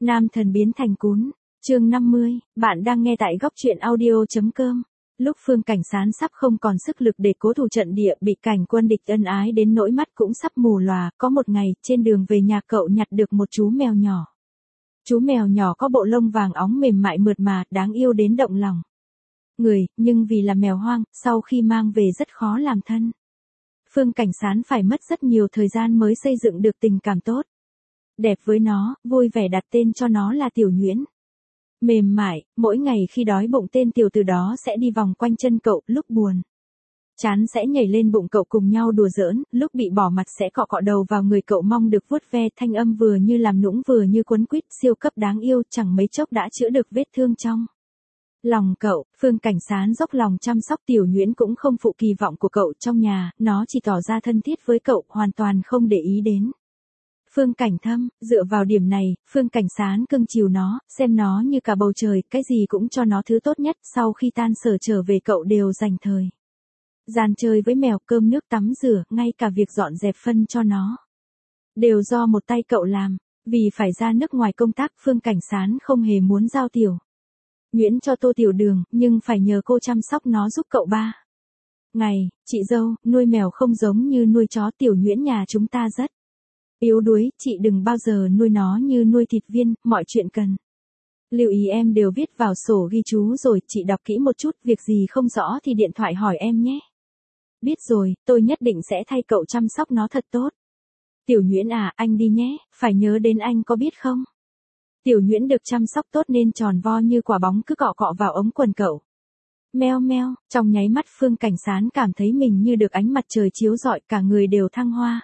Nam thần biến thành cún. Chương 50, bạn đang nghe tại góc truyện audio.com. Lúc Phương Cảnh Sán sắp không còn sức lực để cố thủ trận địa, bị cảnh quân địch ân ái đến nỗi mắt cũng sắp mù lòa, có một ngày, trên đường về nhà cậu nhặt được một chú mèo nhỏ. Chú mèo nhỏ có bộ lông vàng óng mềm mại mượt mà, đáng yêu đến động lòng người, nhưng vì là mèo hoang, sau khi mang về rất khó làm thân. Phương Cảnh Sán phải mất rất nhiều thời gian mới xây dựng được tình cảm tốt đẹp với nó, vui vẻ đặt tên cho nó là Tiểu Nhuyễn. Mềm mại, mỗi ngày khi đói bụng tên tiểu tử đó sẽ đi vòng quanh chân cậu, lúc buồn chán sẽ nhảy lên bụng cậu cùng nhau đùa giỡn, lúc bị bỏ mặt sẽ cọ cọ đầu vào người cậu mong được vuốt ve, thanh âm vừa như làm nũng vừa như quấn quýt, siêu cấp đáng yêu, chẳng mấy chốc đã chữa được vết thương trong lòng cậu. Phương Cảnh Sán dốc lòng chăm sóc Tiểu Nhuyễn cũng không phụ kỳ vọng của cậu trong nhà, nó chỉ tỏ ra thân thiết với cậu, hoàn toàn không để ý đến Phương Cảnh Thâm. Dựa vào điểm này, Phương Cảnh Sán cưng chiều nó, xem nó như cả bầu trời, cái gì cũng cho nó thứ tốt nhất. Sau khi tan sở trở về cậu đều dành thời gian chơi với mèo, cơm nước tắm rửa, ngay cả việc dọn dẹp phân cho nó đều do một tay cậu làm. Vì phải ra nước ngoài công tác, Phương Cảnh Sán không hề muốn giao Tiểu Nhuyễn cho Tô Tiểu Đường, nhưng phải nhờ cô chăm sóc nó giúp cậu 3 ngày. Chị dâu, nuôi mèo không giống như nuôi chó, Tiểu Nhuyễn nhà chúng ta rất yếu đuối, chị đừng bao giờ nuôi nó như nuôi thịt viên, mọi chuyện cần lưu ý em đều viết vào sổ ghi chú rồi, chị đọc kỹ một chút, việc gì không rõ thì điện thoại hỏi em nhé. Biết rồi, tôi nhất định sẽ thay cậu chăm sóc nó thật tốt. Tiểu Nhuyễn à, anh đi nhé, phải nhớ đến anh có biết không? Tiểu Nhuyễn được chăm sóc tốt nên tròn vo như quả bóng, cứ cọ cọ vào ống quần cậu. Meo meo, trong nháy mắt Phương Cảnh Sán cảm thấy mình như được ánh mặt trời chiếu rọi, cả người đều thăng hoa.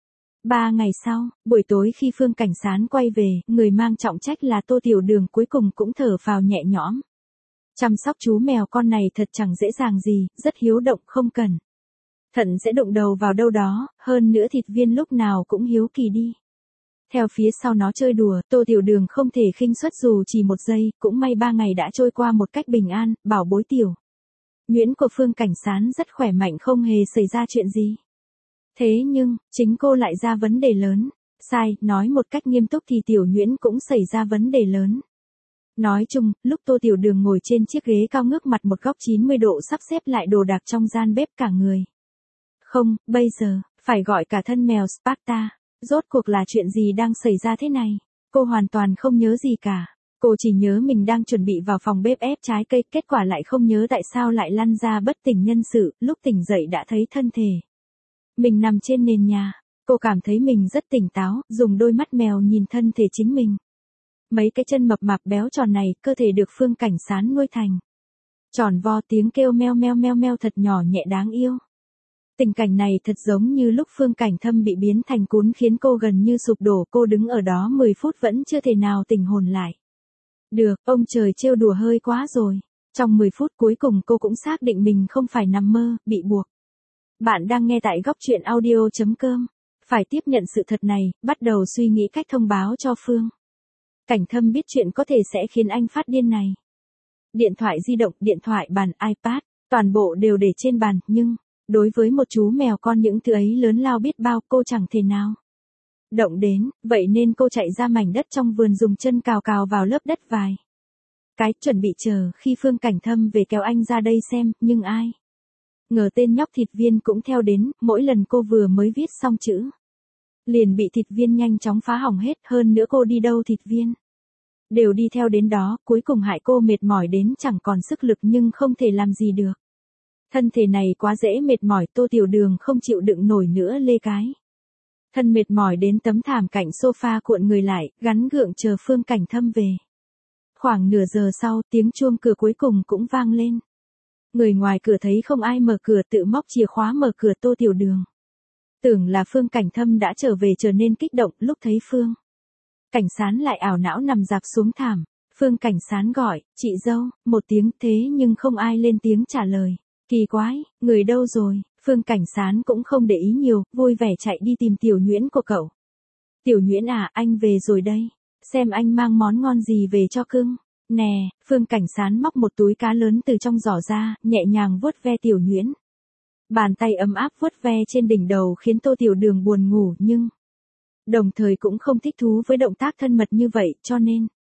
3 ngày sau, buổi tối khi Phương Cảnh Sán quay về, người mang trọng trách là Tô Tiểu Đường cuối cùng cũng thở phào nhẹ nhõm. Chăm sóc chú mèo con này thật chẳng dễ dàng gì, rất hiếu động, không cẩn thận sẽ đụng đầu vào đâu đó, hơn nữa thịt viên lúc nào cũng hiếu kỳ đi theo phía sau nó chơi đùa. Tô Tiểu Đường không thể khinh suất dù chỉ một giây, cũng may 3 ngày đã trôi qua một cách bình an, bảo bối Tiểu Nhuyễn của Phương Cảnh Sán rất khỏe mạnh, không hề xảy ra chuyện gì. Thế nhưng, chính cô lại ra vấn đề lớn. Sai, nói một cách nghiêm túc thì Tiểu Nhuyễn cũng xảy ra vấn đề lớn. Nói chung, lúc Tô Tiểu Đường ngồi trên chiếc ghế cao ngước mặt một góc 90 độ sắp xếp lại đồ đạc trong gian bếp, cả người không, bây giờ, phải gọi cả thân mèo Sparta. Rốt cuộc là chuyện gì đang xảy ra thế này? Cô hoàn toàn không nhớ gì cả. Cô chỉ nhớ mình đang chuẩn bị vào phòng bếp ép trái cây, kết quả lại không nhớ tại sao lại lăn ra bất tỉnh nhân sự, lúc tỉnh dậy đã thấy thân thể mình nằm trên nền nhà. Cô cảm thấy mình rất tỉnh táo, dùng đôi mắt mèo nhìn thân thể chính mình. Mấy cái chân mập mạp béo tròn này, cơ thể được Phương Cảnh Sán nuôi thành tròn vo, tiếng kêu meo meo meo meo thật nhỏ nhẹ đáng yêu. Tình cảnh này thật giống như lúc Phương Cảnh Thâm bị biến thành cún, khiến cô gần như sụp đổ. Cô đứng ở đó 10 phút vẫn chưa thể nào tỉnh hồn lại được. Ông trời trêu đùa hơi quá rồi. Trong 10 phút cuối cùng cô cũng xác định mình không phải nằm mơ, bị buộc. Bạn đang nghe tại góc truyện audio.com. Phải tiếp nhận sự thật này, bắt đầu suy nghĩ cách thông báo cho Phương Cảnh Thâm biết chuyện có thể sẽ khiến anh phát điên này. Điện thoại di động, điện thoại bàn, iPad, toàn bộ đều để trên bàn, nhưng đối với một chú mèo con những thứ ấy lớn lao biết bao, cô chẳng thể nào động đến, vậy nên cô chạy ra mảnh đất trong vườn, dùng chân cào cào vào lớp đất vài cái, chuẩn bị chờ khi Phương Cảnh Thâm về kéo anh ra đây xem, nhưng ai ngờ tên nhóc thịt viên cũng theo đến. Mỗi lần cô vừa mới viết xong chữ liền bị thịt viên nhanh chóng phá hỏng hết, hơn nữa cô đi đâu thịt viên đều đi theo đến đó, cuối cùng hại cô mệt mỏi đến chẳng còn sức lực nhưng không thể làm gì được. Thân thể này quá dễ mệt mỏi, Tô Tiểu Đường không chịu đựng nổi nữa, lê cái thân mệt mỏi đến tấm thảm cạnh sofa, cuộn người lại, gắn gượng chờ Phương Cảnh Thâm về. Khoảng nửa giờ sau, tiếng chuông cửa cuối cùng cũng vang lên. Người ngoài cửa thấy không ai mở cửa, tự móc chìa khóa mở cửa. Tô Tiểu Đường tưởng là Phương Cảnh Thâm đã trở về, trở nên kích động. Lúc thấy Phương Cảnh Sán lại ảo não nằm dạp xuống thảm, Phương Cảnh Sán gọi, chị dâu, một tiếng, thế nhưng không ai lên tiếng trả lời. Kỳ quái, người đâu rồi? Phương Cảnh Sán cũng không để ý nhiều, vui vẻ chạy đi tìm Tiểu Nhuyễn của cậu. Tiểu Nhuyễn à, anh về rồi đây. Xem anh mang món ngon gì về cho cưng. Nè, Phương Cảnh Sán móc một túi cá lớn từ trong giỏ ra, nhẹ nhàng vuốt ve Tiểu Nhuyễn. Bàn tay ấm áp vuốt ve trên đỉnh đầu khiến Tô Tiểu Đường buồn ngủ, nhưng đồng thời cũng không thích thú với động tác thân mật như vậy, cho nên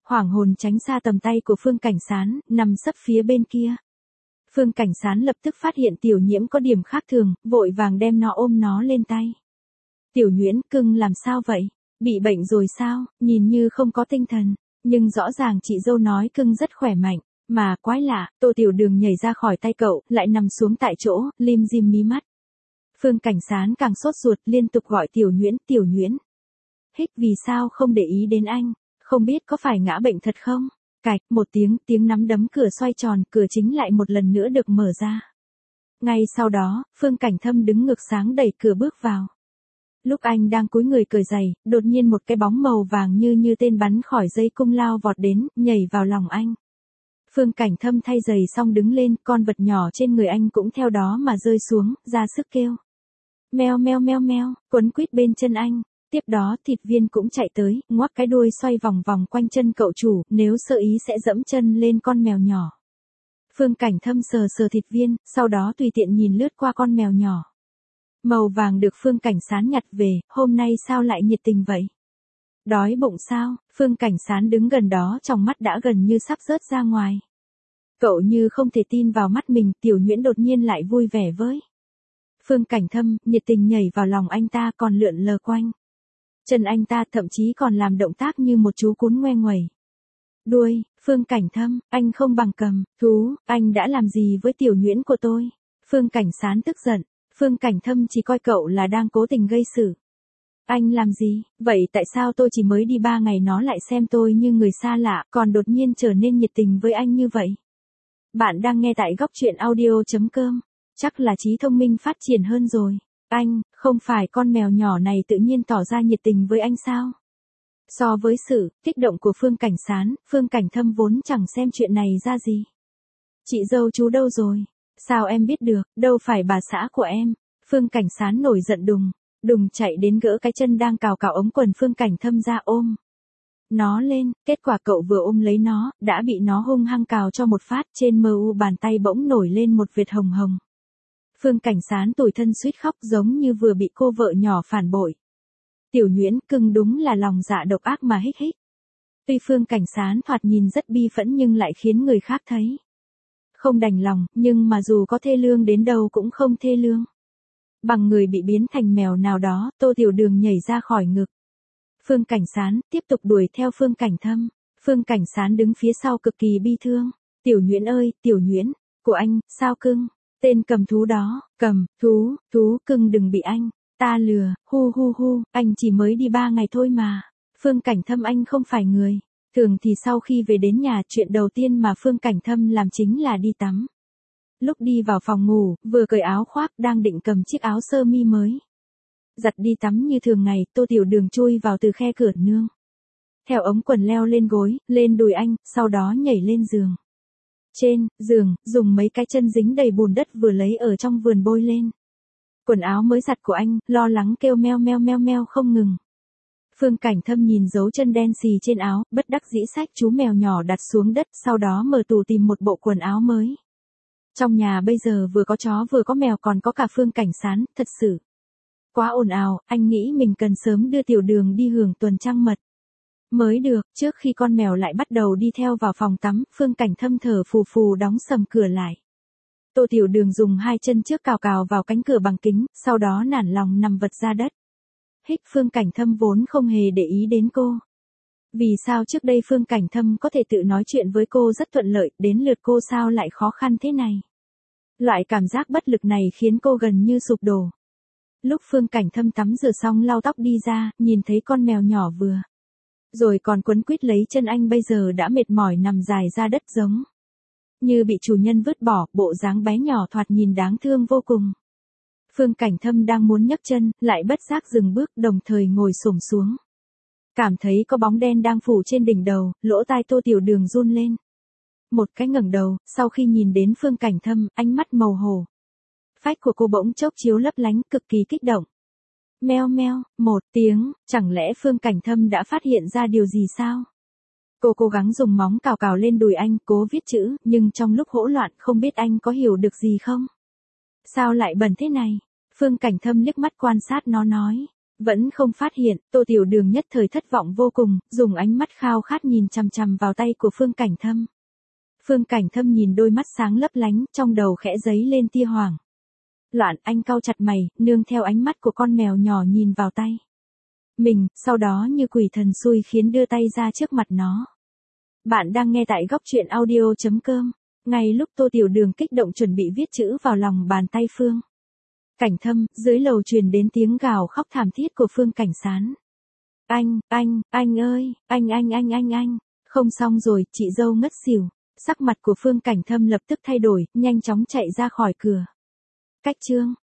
hoảng hồn tránh xa tầm tay của Phương Cảnh Sán, nằm sấp phía bên kia. Phương Cảnh Sán lập tức phát hiện Tiểu Nhiễm có điểm khác thường, vội vàng đem nó ôm nó lên tay. Tiểu Nhuyễn, cưng làm sao vậy? Bị bệnh rồi sao? Nhìn như không có tinh thần, nhưng rõ ràng chị dâu nói cưng rất khỏe mạnh, mà quái lạ, Tô Tiểu Đường nhảy ra khỏi tay cậu, lại nằm xuống tại chỗ, lim dim mí mắt. Phương Cảnh Sán càng sốt ruột, liên tục gọi Tiểu Nhuyễn, Tiểu Nhuyễn. Hích, vì sao không để ý đến anh? Không biết có phải ngã bệnh thật không? Cạch, một tiếng nắm đấm cửa xoay tròn, cửa chính lại một lần nữa được mở ra. Ngay sau đó, Phương Cảnh Thâm đứng ngược sáng đẩy cửa bước vào. Lúc anh đang cúi người cởi giày, đột nhiên một cái bóng màu vàng như tên bắn khỏi dây cung lao vọt đến, nhảy vào lòng anh. Phương Cảnh Thâm thay giày xong đứng lên, con vật nhỏ trên người anh cũng theo đó mà rơi xuống, ra sức kêu. Meo meo meo meo, quấn quýt bên chân anh. Tiếp đó thịt viên cũng chạy tới, ngoắc cái đuôi xoay vòng vòng quanh chân cậu chủ, nếu sơ ý sẽ dẫm chân lên con mèo nhỏ. Phương Cảnh Thâm sờ sờ thịt viên, sau đó tùy tiện nhìn lướt qua con mèo nhỏ. Màu vàng được Phương Cảnh Sán nhặt về, hôm nay sao lại nhiệt tình vậy? Đói bụng sao? Phương Cảnh Sán đứng gần đó, trong mắt đã gần như sắp rớt ra ngoài. Cậu như không thể tin vào mắt mình, Tiểu Nhuyễn đột nhiên lại vui vẻ với. Phương Cảnh Thâm nhiệt tình nhảy vào lòng anh ta, còn lượn lờ quanh chân anh ta, thậm chí còn làm động tác như một chú cún ngoe nguẩy. Đuôi, Phương Cảnh Thâm, anh không bằng cầm thú, anh đã làm gì với Tiểu Nhuyễn của tôi? Phương Cảnh Sán tức giận, Phương Cảnh Thâm chỉ coi cậu là đang cố tình gây sự. Anh làm gì? Vậy tại sao tôi chỉ mới đi 3 ngày nó lại xem tôi như người xa lạ, còn đột nhiên trở nên nhiệt tình với anh như vậy? Bạn đang nghe tại góc truyện audio.com. Chắc là trí thông minh phát triển hơn rồi. Anh, không phải con mèo nhỏ này tự nhiên tỏ ra nhiệt tình với anh sao? So với sự kích động của Phương Cảnh Sán, Phương Cảnh Thâm vốn chẳng xem chuyện này ra gì. Chị dâu chú đâu rồi? Sao em biết được, đâu phải bà xã của em. Phương Cảnh Sán nổi giận đùng chạy đến gỡ cái chân đang cào cào ống quần Phương Cảnh Thâm ra ôm nó lên, kết quả cậu vừa ôm lấy nó, đã bị nó hung hăng cào cho một phát, trên mờ u bàn tay bỗng nổi lên một vệt hồng hồng. Phương Cảnh Sán tủi thân suýt khóc, giống như vừa bị cô vợ nhỏ phản bội. Tiểu Nhuyễn, cưng đúng là lòng dạ độc ác mà hích hích. Tuy Phương Cảnh Sán thoạt nhìn rất bi phẫn nhưng lại khiến người khác thấy không đành lòng, nhưng mà dù có thê lương đến đâu cũng không thê lương bằng người bị biến thành mèo nào đó. Tô Tiểu Đường nhảy ra khỏi ngực Phương Cảnh Sán, tiếp tục đuổi theo Phương Cảnh Thâm. Phương Cảnh Sán đứng phía sau cực kỳ bi thương. Tiểu Nhuyễn ơi, Tiểu Nhuyễn của anh, sao cưng? Tên cầm thú đó, cầm thú cưng đừng bị anh ta lừa, hu, anh chỉ mới đi 3 ngày thôi mà. Phương Cảnh Thâm, anh không phải người thường thì sau khi về đến nhà, chuyện đầu tiên mà Phương Cảnh Thâm làm chính là đi tắm. Lúc đi vào phòng ngủ, vừa cởi áo khoác, đang định cầm chiếc áo sơ mi mới giặt đi tắm như thường ngày, Tô Tiểu Đường chui vào từ khe cửa nương, theo ống quần leo lên gối, lên đùi anh, sau đó nhảy lên giường. Trên giường, dùng mấy cái chân dính đầy bùn đất vừa lấy ở trong vườn bôi lên quần áo mới giặt của anh, lo lắng kêu meo meo meo meo không ngừng. Phương Cảnh Thâm nhìn dấu chân đen xì trên áo, bất đắc dĩ xách chú mèo nhỏ đặt xuống đất, sau đó mở tủ tìm một bộ quần áo mới. Trong nhà bây giờ vừa có chó vừa có mèo, còn có cả Phương Cảnh Sán, thật sự quá ồn ào, anh nghĩ mình cần sớm đưa Tiểu Đường đi hưởng tuần trăng mật mới được. Trước khi con mèo lại bắt đầu đi theo vào phòng tắm, Phương Cảnh Thâm thở phù phù đóng sầm cửa lại. Tô Tiểu Đường dùng 2 chân trước cào cào vào cánh cửa bằng kính, sau đó nản lòng nằm vật ra đất. Hích, Phương Cảnh Thâm vốn không hề để ý đến cô. Vì sao trước đây Phương Cảnh Thâm có thể tự nói chuyện với cô rất thuận lợi, đến lượt cô sao lại khó khăn thế này? Loại cảm giác bất lực này khiến cô gần như sụp đổ. Lúc Phương Cảnh Thâm tắm rửa xong lau tóc đi ra, nhìn thấy con mèo nhỏ vừa rồi còn quấn quýt lấy chân anh bây giờ đã mệt mỏi nằm dài ra đất, giống như bị chủ nhân vứt bỏ, bộ dáng bé nhỏ thoạt nhìn đáng thương vô cùng. Phương Cảnh Thâm đang muốn nhấc chân, lại bất giác dừng bước, đồng thời ngồi xổm xuống. Cảm thấy có bóng đen đang phủ trên đỉnh đầu, lỗ tai Tô Tiểu Đường run lên. Một cái ngẩng đầu, sau khi nhìn đến Phương Cảnh Thâm, ánh mắt màu hổ phách của cô bỗng chốc chiếu lấp lánh, cực kỳ kích động. Meo meo, một tiếng, chẳng lẽ Phương Cảnh Thâm đã phát hiện ra điều gì sao? Cô cố gắng dùng móng cào cào lên đùi anh, cố viết chữ, nhưng trong lúc hỗn loạn không biết anh có hiểu được gì không? Sao lại bẩn thế này? Phương Cảnh Thâm liếc mắt quan sát nó nói. Vẫn không phát hiện, Tô Tiểu Đường nhất thời thất vọng vô cùng, dùng ánh mắt khao khát nhìn chằm chằm vào tay của Phương Cảnh Thâm. Phương Cảnh Thâm nhìn đôi mắt sáng lấp lánh, trong đầu khẽ dấy lên tia hoảng loạn, anh cau chặt mày, nương theo ánh mắt của con mèo nhỏ nhìn vào tay mình, sau đó như quỷ thần xui khiến đưa tay ra trước mặt nó. Bạn đang nghe tại góc truyện audio.com. Ngay lúc Tô Tiểu Đường kích động chuẩn bị viết chữ vào lòng bàn tay Phương Cảnh Thâm, dưới lầu truyền đến tiếng gào khóc thảm thiết của Phương Cảnh Sán. Anh ơi, anh. Không xong rồi, chị dâu ngất xỉu. Sắc mặt của Phương Cảnh Thâm lập tức thay đổi, nhanh chóng chạy ra khỏi cửa. Cách chương